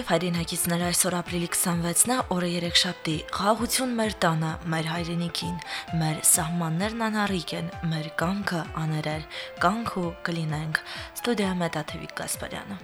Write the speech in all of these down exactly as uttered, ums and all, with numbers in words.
Բարև հայրենակիցներ, այսօր ապրիլի քսանվեցն է, օրը երեքշաբթի, խաղաղություն մեր տանը, մեր հայրենիքին, մեր սահմաններն անառիկ են, մեր կամքը աներեր, կանք ու կլինենք, ստուդիա Մետաթևիկ Գասպարյանը։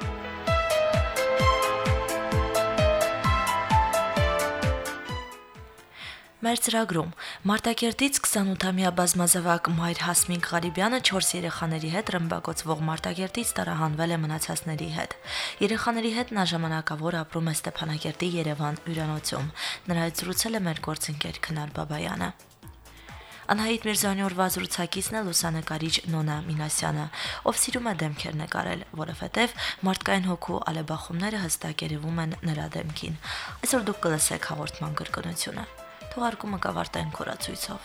Մեր ծրագրում Մարտակերտից քսանութամյա բազմազավակ մայր Հասմիկ Ղարիբյանը չորս երեխաների հետ ռմբակոծվող Մարտակերտից տարահանվել է մնացածների հետ։ Երեխաների հետ նա ժամանակավոր ապրում է Ստեփանակերտի Երևան հյուրանոցում։ Նրա հետ զրուցել է մեր գործընկեր Քնար Բաբայանը։ Անահիտ Միրզոյանի օրվա զրուցակիցն է լուսանկարիչ Նոնա Մինասյանը, ով սիրում է դեմքեր նկարել, որովհետև մարդկային հոգու ալեբախումները հստակ երևում են նրա դեմքին։ Այսօր դուք կլսեք հաղորդման կրկնությունը։ Թողարկումը կավարտենք խորացույցով։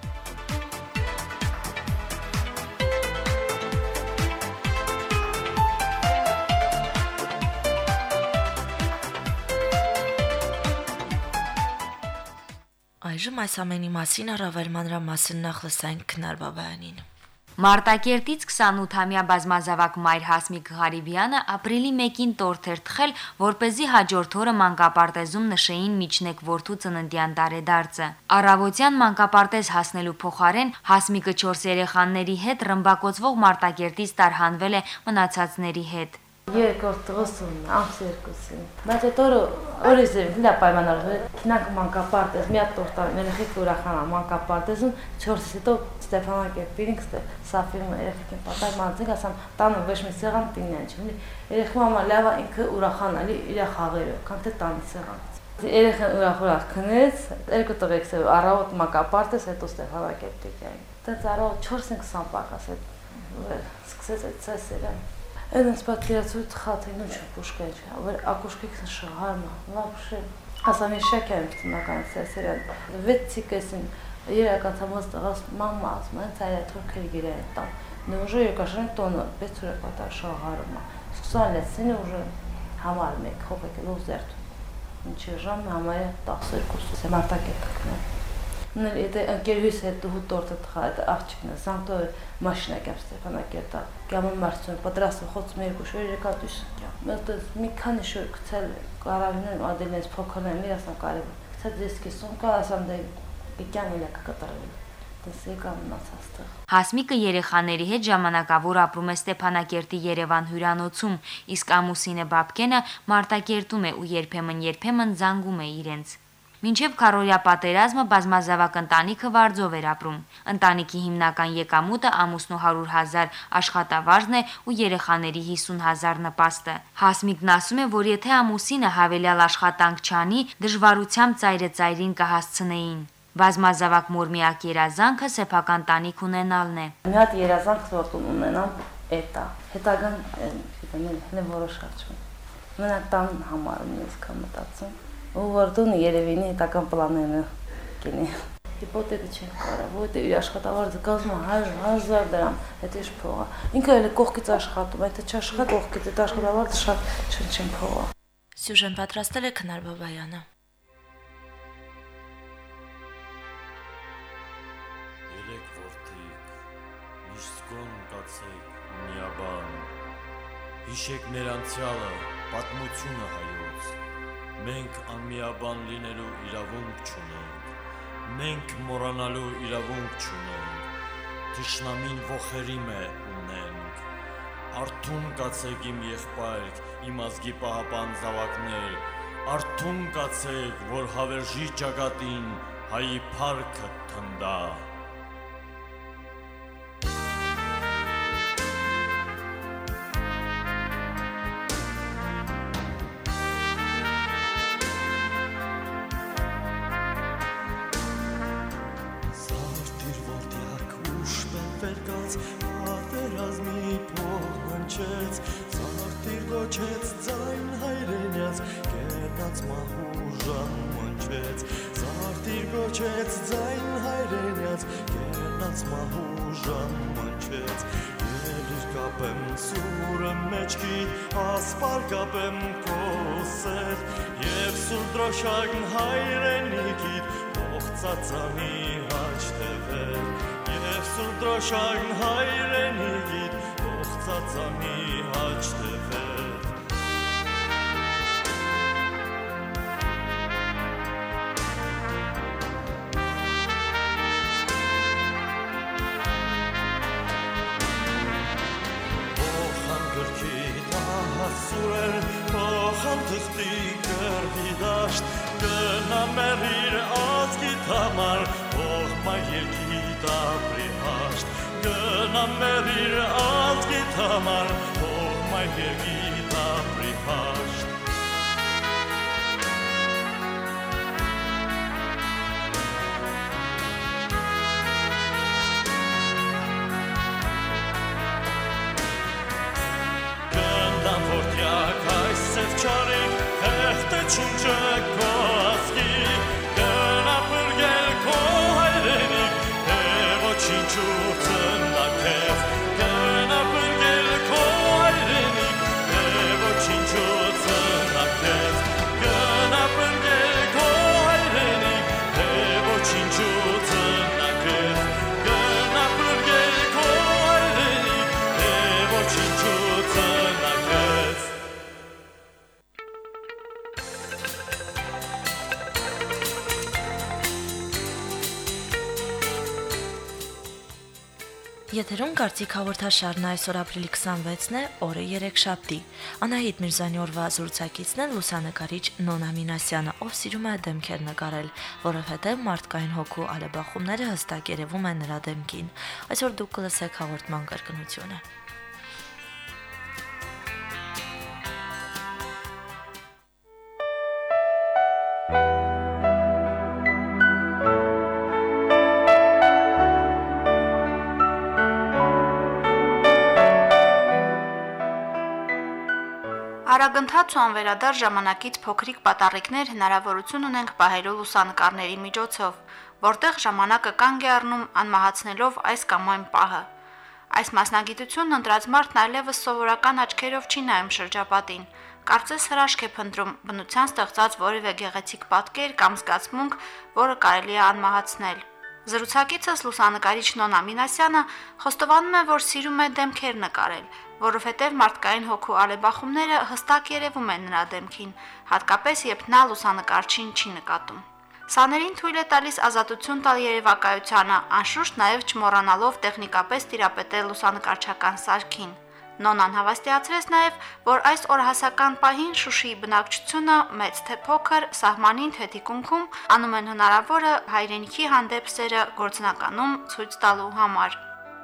Այժմ այս ամենի մասին առավել մանրամասն նախ լսենք Քնար Բաբայանին։ Մարտակերտից քսանութամյա բազմազավակ մայր Հասմիկ Ղարիբյանը ապրիլի մեկին տորթ էր թխել, որպեսզի հաջորդ օրը մանկապարտեզում նշեին միջնեկ որդու ծննդյան տարեդարձը։ Առավոտյան մանկապարտեզ հասնելու փոխարեն Հասմիկը չորս երեխաների հետ ռմբակոծվող Մարտակերտից տարհանվել է մնացածների հետ։ Երկրորդ տղուսուն, ամս երկուսին։ Բայց այդ օրը օրից եմ հլա պայմանավորվել, գնանք մանկապարտեզ, մի հատ տորտ տան, երեխեք ուրախանա մանկապարտեզում, չորսից հետո Ստեփանակերտին Սաֆիրը երեխեքին պատահ մանցիկ ասամ տանը ոչ մի սեղան պինեն չի։ Երեխու մամա լավ է ինքը ուրախանալի իր խաղերը, քան թե տանի սեղան։ Երեխան ուրախ-ուրախ քնեց, երկու տղեքս առավոտ մանկապարտեզ, հետո Ստեփանակերտի գային։ Դից առավոտ չորսին քսան պակաս է սկսեց այդ սեսերը։ Ένας պատկերացույց խաթին ու չպուշկեջ, որ ակուշկիքս շահարմա, լապշե։ Ասամ իշակայım տնական սեսերան։ Վեցիկեսին երակացամոս տղաս մամա ասում են ցայա թուրքեր գիրեն տան։ Но уже երկաշեն տոնը բեցուրը պատա շահարմա։ Սկսան լեցին уже համար մեկ հոբեկը լոզերտ։ Ինչի ժամ համարը տասերկուս Մարտակերտն է։ Նր եթե ընկերուհիս հետ ու տորտը թխա, այդ աղջիկն է, սանտո մաշինա կապ Ստեփանակերտա, կամոն մարցուն, պատրաստը խոց մեր գուշը եկատուս կյա։ Մտը մի քանի շուր գցել կարավինն ադելնես փոքրն է, ասան կարևոր։ Գցած դեսկի սունկա, ասան դե կյան իլա կկատարվել։ Դեսեկան մացաստը։ Հասմիկը երեխաների հետ ժամանակավոր ապրում է Ստեփանակերտի Երևան հյուրանոցում, իսկ ամուսինը Բաբկենը Մարտակերտում է ու երբեմն-երբեմն զանգում է իրենց։ Մինչև քառօրյա պատերազմը բազմազավակ ընտանիքը վարձով էր ապրում։ Ընտանիքի հիմնական եկամուտը ամուսնու հարյուր հազար աշխատավարձն է ու երեխաների հիսուն հազար նպաստը։ Հասմիկն ասում է, որ եթե ամուսինը հավելյալ աշխատանք չանի, դժվարությամբ ծայրը-ծայրին կհասցնեին։ Բազմազավակ մոր միակ երազանքը սեփական տանիք ունենալն է։ Մի հատ երազանք ծորտուն ունենամ, էտա։ Հետագան գիտեմ, որոշարչում։ Մենակ տան համար ունես կամտածում։ Ու որտուն երևինի հետական պլանները կինի։ Հիպոթեկը չեն կարա, որտե իր աշխատավարձը կազմում հազար դրամ, այդ ինչ փողա։ Ինքը էլ կողքից աշխատում, այդ չաշխատ կողքից այդ աշխատավարձը շատ չնչին փողա։ Սյուժեն պատրաստել է Քնար Բաբայանը։ Երեք որդիկ, միշտ զգոն կացեք միաբան, հիշեք մեր անցյալը, պատմությունը հայոց, մենք անմիաբան լինելու իրավունք չունենք, մենք մոռանալու իրավունք չունենք, թշնամին ոխերիմ է ունենք, արթուն կացեք իմ եղբայր, իմ ազգի պահապան զավակներ, արթուն կացեք, որ հավերժի ճակատին հայի փառքը թնդա։ Պատերազմի փոխանցեց, զարդիր գոչեց ձայն հայրենյաց, կերնած մահուժան մանչեց, զարդիր գոչեց ձայն հայրենյաց, կերնած մահուժան մանչեց, երիր կապեմ սուրը մեջքի, ասպար կապեմ կոսեր, և սուր դրոշագն հայրենիքիտ, ողծածանի հաչ թևեր, Սուր դրոշագն հայրենիքիտ, ողծածանի հաչ թևեր։ Գնամ թղթի կրվի դաշտ, գնամ մերիր ազգիտ համար, թող մայրքի դապրի հաշտ, գնամ մերիր ազգիտ համար, թող մայրքի դապրի հաշտ։ Չարիկ, հեղտ է չունջը քո ազգի, գնա պրգել քո հայրենիք, է ոչինչու ծնա քեզ, գնա պրգել քո հայրենիք, է ոչինչու ծնա քեզ, գնա պրգել քո հայրենիք, է ոչինչու ծնա քեզ, գնա պրգել քո հայրենիք, է ոչինչու ծնա քեզ։ Եթերում կարծիք հաղորդաշարն այսօր ապրիլի քսանվեցն է, օրը երեքշաբթի։ Անահիտ Միրզյանի օրվա զրուցակիցն է լուսանկարիչ Նոնա Մինասյանը, ով սիրում է դեմքեր նկարել, որովհետև մարդկային հոգու ալեբախումները հստակ երևում են նրա դեմքին։ Այսօր դուք կլսեք հաղորդման կրկնությունը։ Արագընթաց ու անվերադար ժամանակից փոքրիկ պատառիկներ հնարավորություն ունենք պահելու լուսանկարների միջոցով, որտեղ ժամանակը կանգ է առնում անմահացնելով այս կամ այն պահը։ Այս մասնագիտությունն ընտրած մարդն այլևս սովորական աչքերով չի նայում շրջապատին, կարծես հրաշք է փնտրում բնության ստեղծած որևէ գեղեցիկ պատկեր կամ զգացմունք, որը կարելի է անմահացնել։ Զրուցակիցս լուսանկարիչ Նոնա Մինասյանը խոստովանում է, որ սիրում է դեմքեր նկարել, որովհետև մարդկային հոգու ալեբախումները հստակ երևում են նրա դեմքին, հատկապես երբ նա լուսանկարչին չի նկատում։ Սաներին թույլ է տալիս ազատություն տալ երևակայությանը, անշուշտ նաև չմոռանալով տեխնիկապես տիրապետել լուսանկարչական սարքին։ Նոնան հավաստիացրեց նաև, որ այս օրհասական պահին Շուշիի բնակչությունը մեծ թե փոքր սահմանին թե թիկունքում անում են հնարավորը հայրենիքի հանդեպ սերը գործնականում ցույց տալու համար։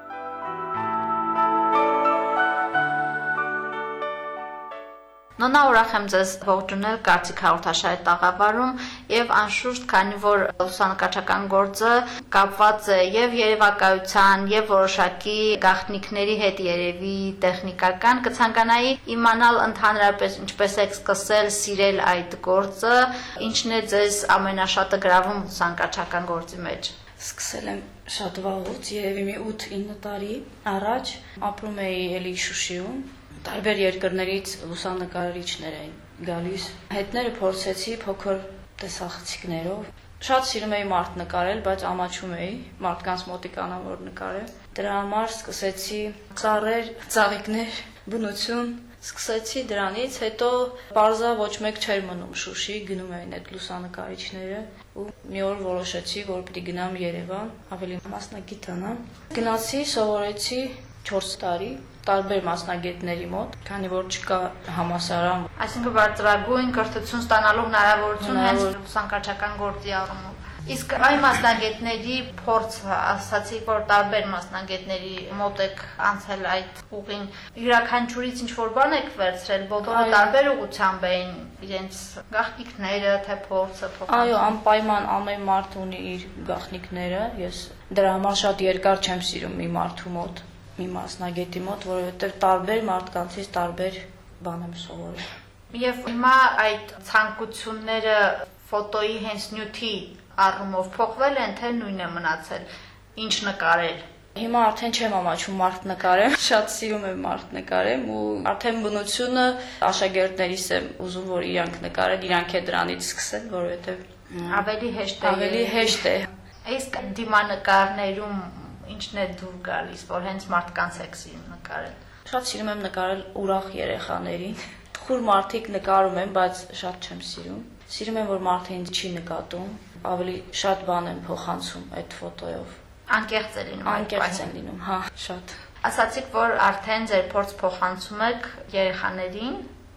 Նոնա, ուրախ եմ ձեզ ողջունել կարծիք հաղորդաշարի տաղավարում եւ անշուշտ, քանի որ լուսանկարչական գործը կապված է եւ երևակայության եւ որոշակի գաղտնիքների հետ երևի տեխնիկական, կցանկանայի իմանալ ընդհանրապես ինչպես եք սկսել սիրել այդ գործը, ինչն է ձեզ ամենաշատը գրավում լուսանկարչական գործի մեջ։ Սկսել եմ շատ վաղուց, երևի մի ութ-ինը տարի առաջ, ապրում էի էլի Շուշիում։ Տարբեր երկրներից լուսանկարիչներ էին գալիս։ Հետները փորձեցի փոքր տեսախցիկներով։ Շատ սիրում էի մարդ նկարել, բայց ամաչում էի մարդկանց մոտիկ անավոր նկարել։ Դրա համար սկսեցի ծառեր, ծաղիկներ, բնություն, սկսեցի դրանից, հետո բարձա ոչ մեկ չէր մնում Շուշի, գնում էին այդ լուսանկարիչները ու մի օր որոշեցի, որ պիտի գնամ Երևան, ավելի մասնագիտանամ։ Գնացի, սովորեցի չորս տարի տարբեր մասնագետների մոտ, քանի որ չկա համալսարան։ Այսինքն բարձրագույն կրթություն ստանալու հնարավորություն հենց լուսանկարչական գործի առումով։ Իսկ այն մասնագետների փորձը, ասացիք, որ տարբեր մասնագետների մոտ եք անցել այդ ուղին, յուրաքանչյուրից ինչ-որ բան եք վերցրել, բոլորը տարբեր ուղղությամբ էին իրենց գաղտնիքները, թե փորձը փոխանցել։ Այո, անպայման ամեն մարդ ունի իր գաղտնիքները, ես դրա համար շատ երկար չեմ սիրում մի մարդու մոտ, մի մասնագետի մոտ, որովհետև տարբեր մարդկանցից տարբեր բան եմ սովորել։ Եվ հիմա այդ ցանկությունները ֆոտոյի հենց նյութի առումով փոխվել են, թե նույնն է մնացել, ինչ նկարել։ Հիմա արդեն չեմ ամաչում մարդ նկարեմ, շատ սիրում եմ մարդ նկարեմ ու արդեն բնությունը աշակերտներիս եմ ուզում, որ իրանք նկարեն, իրանք է դրանից սկսեն, որովհետև ավելի հեշտ է։ Ավելի հեշտ է։ Իսկ դիմանկարներում ինչն է դուր գալիս, որ հենց մարդկանց եք սիրում նկարել։ Շատ սիրում եմ նկարել ուրախ երեխաներին։ Խուր մարդիկ նկարում եմ, բայց շատ չեմ սիրում։ Սիրում եմ, որ մարդը ինձ չի նկատում, ավելի շատ բան եմ փոխանցում այդ ֆոտոյով։ Անկեղծ է լինում, անկեղծ է լինում, հա, շատ։ Ասացիք, որ արդեն ձեր փորձ փոխանցում եք երեխաներին։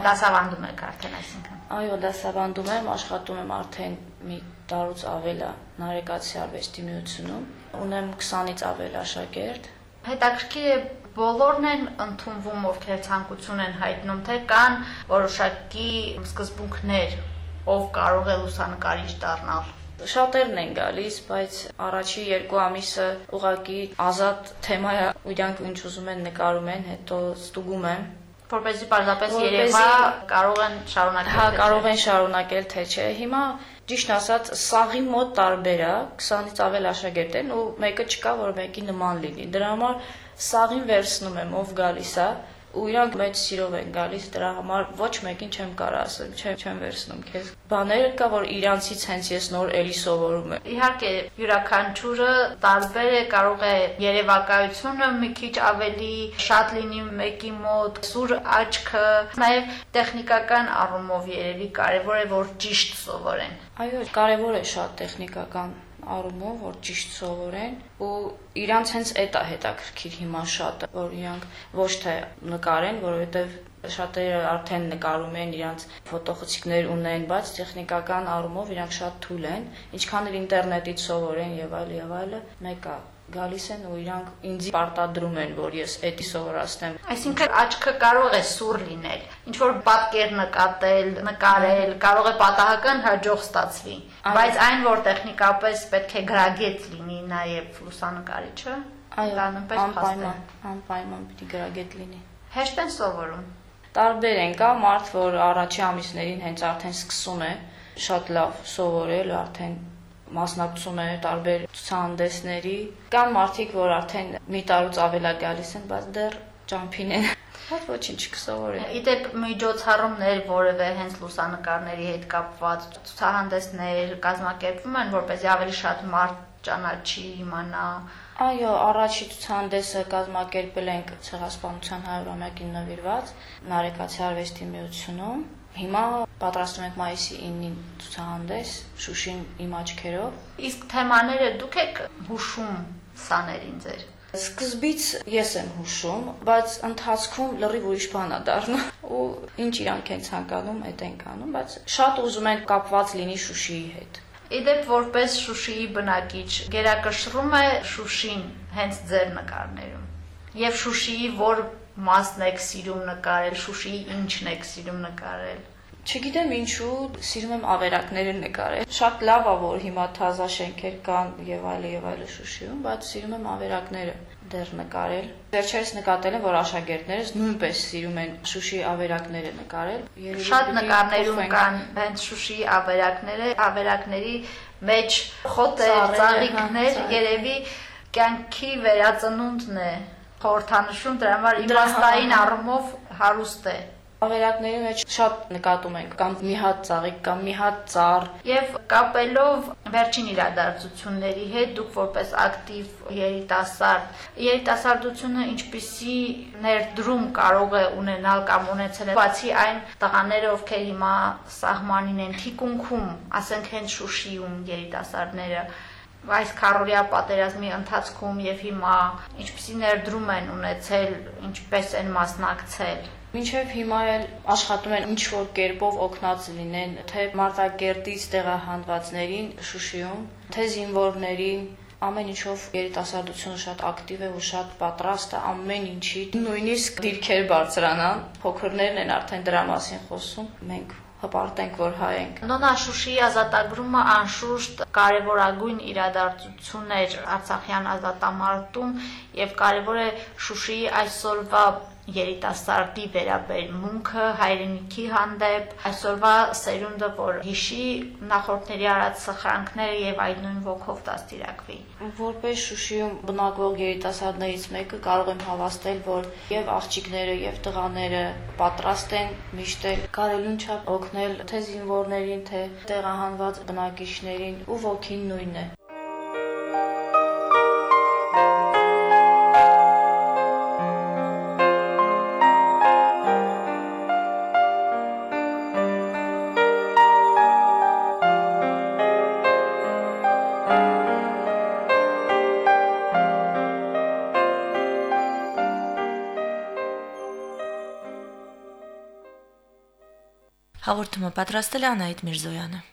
Դասավանդում եք արդեն այսինքն։ Այո, դասավանդում եմ, աշխատում եմ արդեն մի տարուց ավել է Նարեկացի արվեստի միությունում։ Ունեմ քսանից ավել աշակերտ։ Հետաքրքիր է, բոլորն են ընդունվում, ովքեր ցանկություն են հայտնում, թե կան որոշակի սկզբունքներ, ով կարող է լուսանկարիչ դառնալ։ Շատերն են գալիս, բայց առաջի երկու ամիսը ուղղակի ազատ թեմա է, իրանք ինչ ուզում են նկարում են, հետո ստուգում եմ, որպեսզի պարզապես երևա կարող են շարունակել։ Հա, կարող են շարունակել, թե չէ։ Հիմա ճիշտ ասած, սաղի մոտ տարբեր է, քսանից ավել աշակերտ են ու մեկը չկա, որ մեկի նման լինի։ Դրա համար սաղին վերցնում եմ, ով գալիս է, ու իրանք մեծ սիրով են գալիս, դրա համար ոչ մեկին չեմ կարող ասել, չեմ չեմ վերցնում քեզ։ Բաներ կա, որ իրանցից հենց ես նոր էլի սովորում եմ։ Իհարկե, յուրաքանչյուրը տարբեր է, կարող է երևակայությունը մի քիչ ավելի շատ լինի մեկի մոտ, սուր աչքը, նաև տեխնիկական առումով երևի կարևոր է, որ ճիշտ սովորեն։ Այո, կարևոր է շատ տեխնիկական առումով, որ ճիշտ սովորեն ու իրանց հենց այդ է հետաքրքիր հիմա շատ, որ իրանք ոչ թե նկարեն, որովհետև շատերը արդեն նկարում են, իրանց ֆոտոխցիկներ ունեն, բայց տեխնիկական առումով իրանք շատ թույլ են, ինչքան էլ ինտերնետից սովորեն եւ այլ եւ այլը, մեկը գալիս են ու իրանք ինձ պարտադրում են, որ ես էդի սովորացնեմ։ Այսինքն աչքը կարող է սուր լինել, ինչ որ պատկեր նկատել, նկարել, կարող է պատահական հաջող ստացվի, բայց այն, որ տեխնիկապես պետք է գրագետ լինի նաև լուսանկարիչը, դա նույնպես փաստ է։ Անպայման պիտի գրագետ լինի։ Հեշտ են սովորում։ Տարբեր են, կա մարդ, որ առաջի ամիսներին հենց արդեն սկսում է շատ լավ սովորել, արդեն մասնակցում է տարբեր ցուցահանդեսների։ Կան մարդիկ, որ արդեն մի տարուց ավել է գալիս են, բայց դեռ ճամփին են։ Բայց ոչինչ կսովորեն։ Իդեպ միջոցառումներ, որևէ հենց լուսանկարների հետ կապված ցուցահանդեսներ կազմակերպվում են, որպեսզի ավելի շատ մարդ ճանաչի, իմանա։ Այո, առաջի ցուցահանդեսը կազմակերպել ենք Ցեղասպանության հարյուրամյակին նվիրված Նարեկացի արվեստի միությունում։ Հիմա պատրաստում ենք մայիսի իննին ցուցահանդես Շուշին իմ աչքերով։ Իսկ թեմաները դուք եք հուշում սաներին ձեր։ Սկզբից ես եմ հուշում, բայց ընթացքում լրիվ ուրիշ բան է դառնում ու ինչ իրանք են ցանկանում, այդ ենք անում, բայց շատ ուզում են կապված լինի Շուշիի հետ։ Իդեպ որպես Շուշիի բնակիչ, գերակշռում է Շուշին հենց ձեր նկարներում։ Եվ Շուշիի որ մասն եք սիրում նկարել, Շուշիի ինչն եք սիրում նկարել։ Չգիտեմ ինչու, սիրում եմ ավերակները նկարել։ Շատ լավ է, որ հիմա թազա շենքեր կան եւ այլը եւ այլը Շուշիում, բայց սիրում եմ ավերակները դեռ նկարել։ Վերջերս նկատել եմ, որ աշակերտներս նույնպես սիրում են Շուշիի ավերակները նկարել։ Շատ նկարներում կան հենց Շուշիի ավերակները, ավերակների մեջ խոտեր, ծաղիկներ, երևի կյանքի վերածնունդն է խորհրդանշում, դրա համար իմաստային առումով հարուստ է։ Ավերակների մեջ շատ նկատում ենք, կամ մի հատ ծաղիկ, կամ մի հատ ծառ։ Եվ կապելով վերջին իրադարձությունների հետ, դուք որպես ակտիվ երիտասարդ, երիտասարդությունը ինչպիսի ներդրում կարող է ունենալ կամ ունեցել, բացի այն տղաները, ովքեր հիմա սահմանին են թիկունքում, ասենք հենց Շուշիում երիտասարդները, այս քառօրյա պատերազմի ընթացքում եւ հիմա ինչպիսի ներդրում են ունեցել, ինչպես են մասնակցել։ Մինչև հիմա էլ աշխատում են ինչ-որ կերպով օգնած լինեն, թե Մարտակերտից տեղահանվածներին Շուշիում, թե զինվորներին, ամեն ինչով երիտասարդությունը շատ ակտիվ է ու շատ պատրաստ է ամեն ինչի, նույնիսկ դիրքեր բարձրանան, փոքրներն են արդեն դրա մասին խոսում, մենք հպարտենք, որ հայ ենք։ Նոնա Շուշիի ազատագրումը անշուշտ կարևորագույն իրադարձություն էր Արցախյան ազատամարտում եւ կարևոր է Շուշիի այսօրվա երիտասարդի վերաբերմունքը հայրենիքի հանդեպ, այսօրվա սերունդը, որ հիշի նախորդների արած սխրանքները եւ այդ նույն ոգով դաստիարակվի։ Որպես Շուշիում բնակվող երիտասարդներից մեկը կարող եմ հավաստել, որ եւ աղջիկները եւ տղաները պատրաստ են միշտ էլ կարելուն չափ օգնել թե զինվորներին, թե տեղահանված բնակիչներին ու ոգին նույնն է։ Հաղորդումը պատրաստել է Անահիտ Միրզոյանը։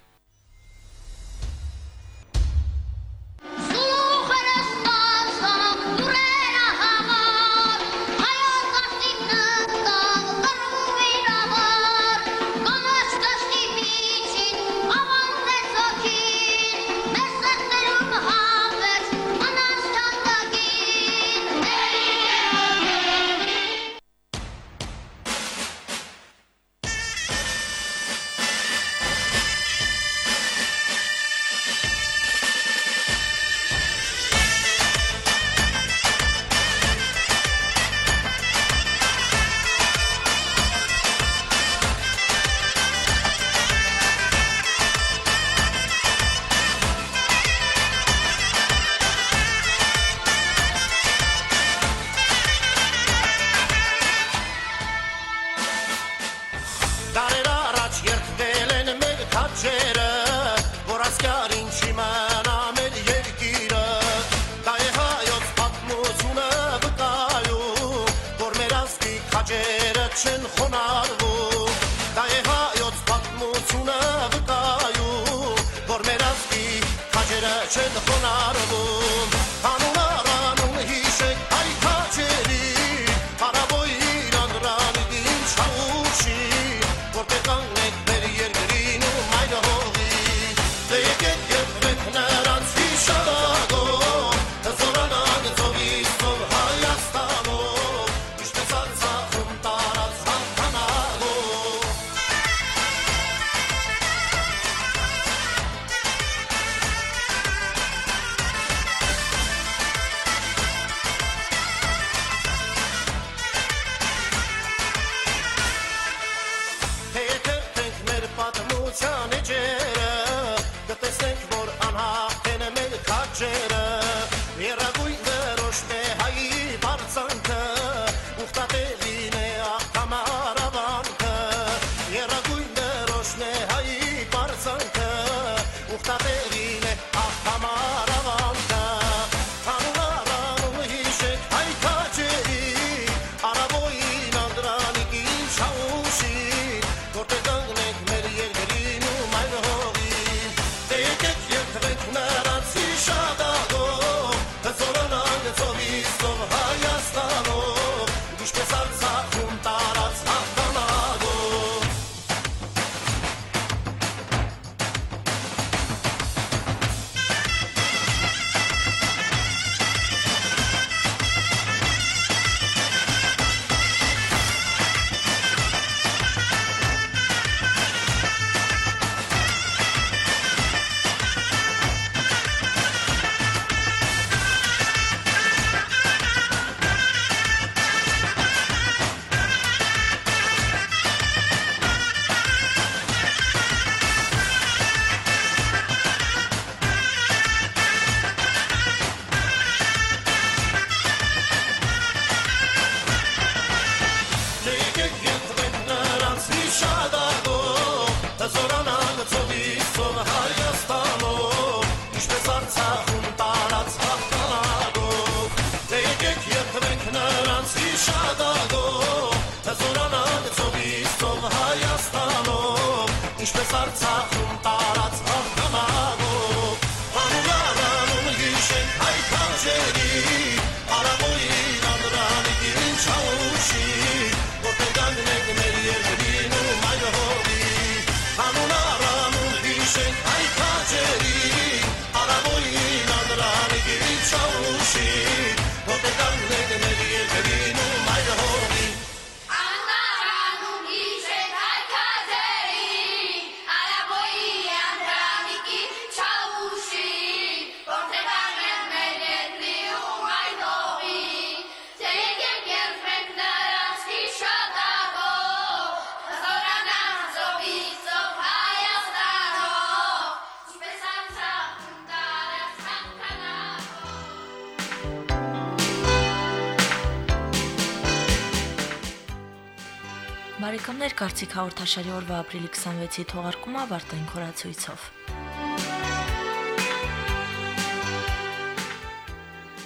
Բարեկամներ, Կարծիք հաղորդաշարի օրվա ապրիլի քսանվեցի թողարկումը ավարտենք խորացույցով։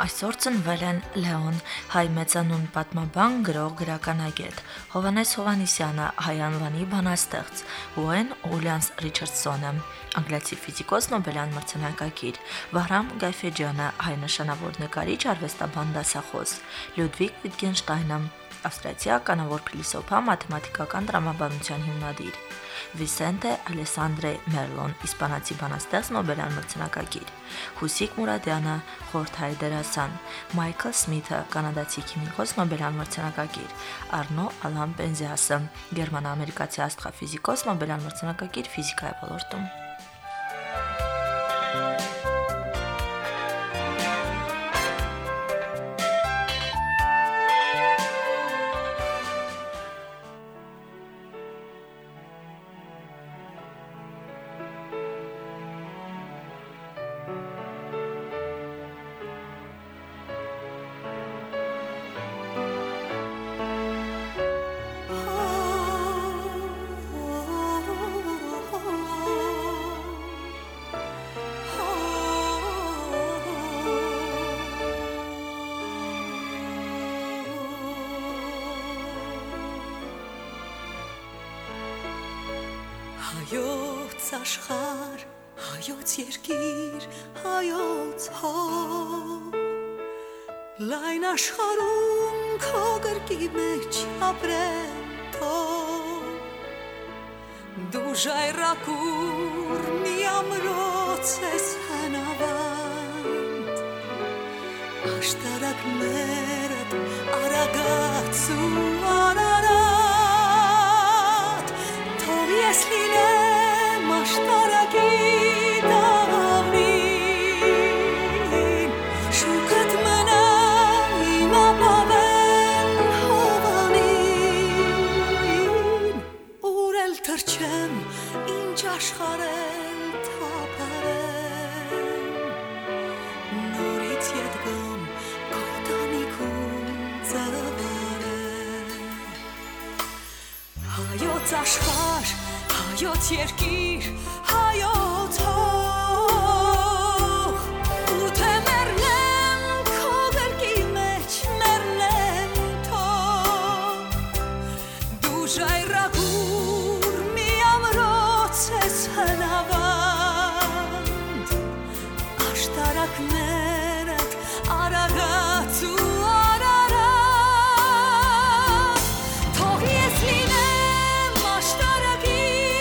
Այսօր ծնվել են Լեոն, հայ մեծանուն պատմաբան, գրող, գրականագետ, Հովհաննես Հովհաննիսյանը, հայ անվանի բանաստեղծ, Ուեն Ուլյանս Ռիչարդսոնը, անգլիացի ֆիզիկոս, Նոբելյան մրցանակակիր, Վահրամ Գայֆեջյանը, հայ նշանավոր նկարիչ, արվեստաբան, դասախոս, Լյուդվիգ Վիտգենշտայնը, ավստրիացի ականավոր փիլիսոփա, մաթեմատիկական տրամաբանության հիմնադիր, Վիսենտե Ալեսանդրե Մերլոն, իսպանացի բանաստեղծ, Նոբելյան մրցանակակիր, Հուսիկ Մուրադյանը, խորհրդայ դերասան, Մայքլ Սմիթը, կանադացի քիմիկոս, Նոբելյան մրցանակակիր, Արնո Ալան Պենզիասը, գերմանա-ամերիկացի աստղաֆիզիկոս, Նոբելյան մրցանակակիր ֆիզիկայի ոլորտում։ Հայոց աշխարհ, հայոց երկիր, հայոց հող, լայն աշխարհում քո գրկի մեջ ապրեմ թող, դու ժայռակուր մի ամրոց ես հնավանդ, աշտարակներդ արագած ու արարատ, թող ես լինեմ աշտարակի դավնին, շուքդ մնա իմ ապավեն հովանին, ուր էլ թրջեմ, ինչ աշխարհ էլ թափարեմ, նորից ետ գամ քո տանիքում ծավալեմ, հայոց աշխարհ, հայոց երկիր, հայոց հող, ու թե մեռնեմ քո գրկի մեջ մեռնեմ թող, դու ժայռագուր մի ամրոց ես հնավանդ, աշտարակներդ արագած ու արարած, թող ես լինեմ աշտարակի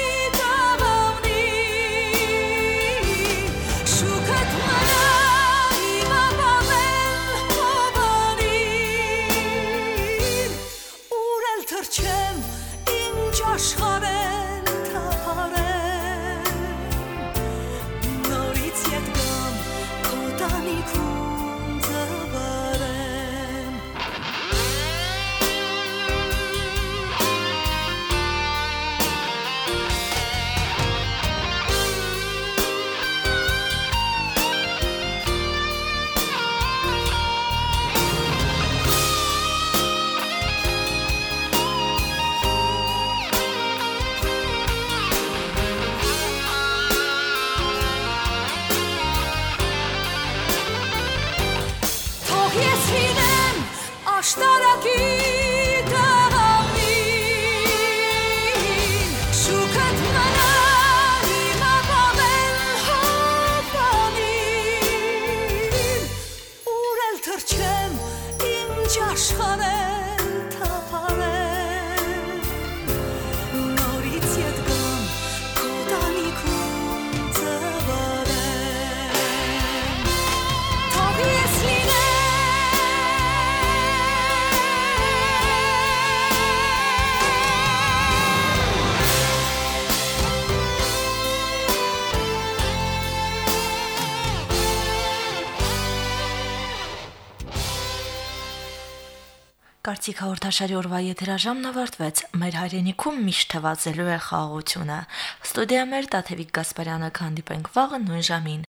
աշխարհ էլ թափարեմ, նորից ետ գամ քո տանիքում ծավալեմ, աշտարակի դավանին, շուքդ մնա իմ ապավեն հովանին, ուր էլ թրջեմ, ինչ աշխարհ էլ թափարեմ, նորից ետ գամ քո տանիքում ծավալեմ, թող ես լինեմ Կարծիք հաղորդաշարի օրվա եթերաժամն ավարտվեց։ Մեր հայրենիքում միշտ թվացելու է խաղաղությունը։ Ստուդիա մեր Տաթևիկ Գասպարյանը, կհանդիպենք վաղը նույն ժամին։